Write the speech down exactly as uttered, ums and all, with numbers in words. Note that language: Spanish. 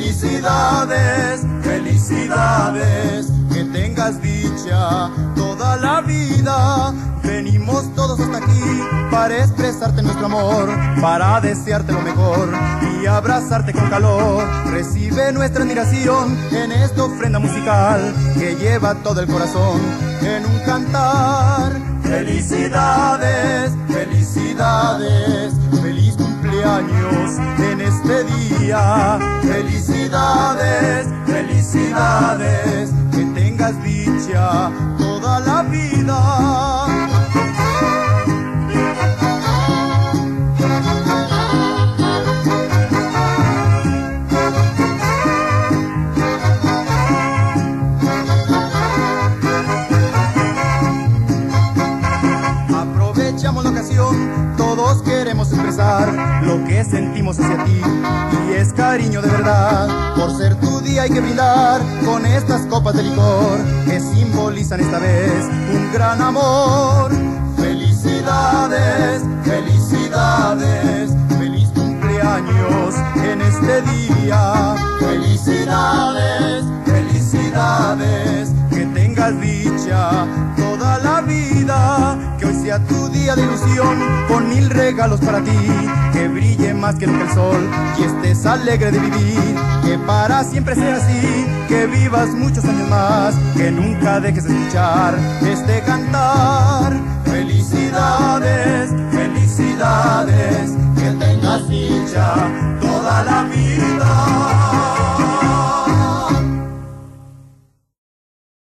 Felicidades, felicidades, que tengas dicha toda la vida. Venimos todos hasta aquí para expresarte nuestro amor, para desearte lo mejor y abrazarte con calor. Recibe nuestra admiración en esta ofrenda musical que lleva todo el corazón en un cantar. Felicidades, felicidades, feliz cumpleaños en este día. Felicidades, felicidades, que tengas dicha toda la vida. Aprovechamos la ocasión, todos queremos expresar lo que sentimos hacia ti, y es cariño de verdad. Por ser tu día hay que brindar con estas copas de licor que simbolizan esta vez un gran amor. Felicidades, felicidades, feliz cumpleaños en este día. Felicidades, felicidades, que tengas dicha toda la vida. Que hoy sea tu día de ilusión con mil regalos para ti. Que brille más que nunca el sol y estés alegre de vivir. Que para siempre sea así, que vivas muchos años más. Que nunca dejes de escuchar este cantar. Felicidades, felicidades, que tengas dicha toda la vida.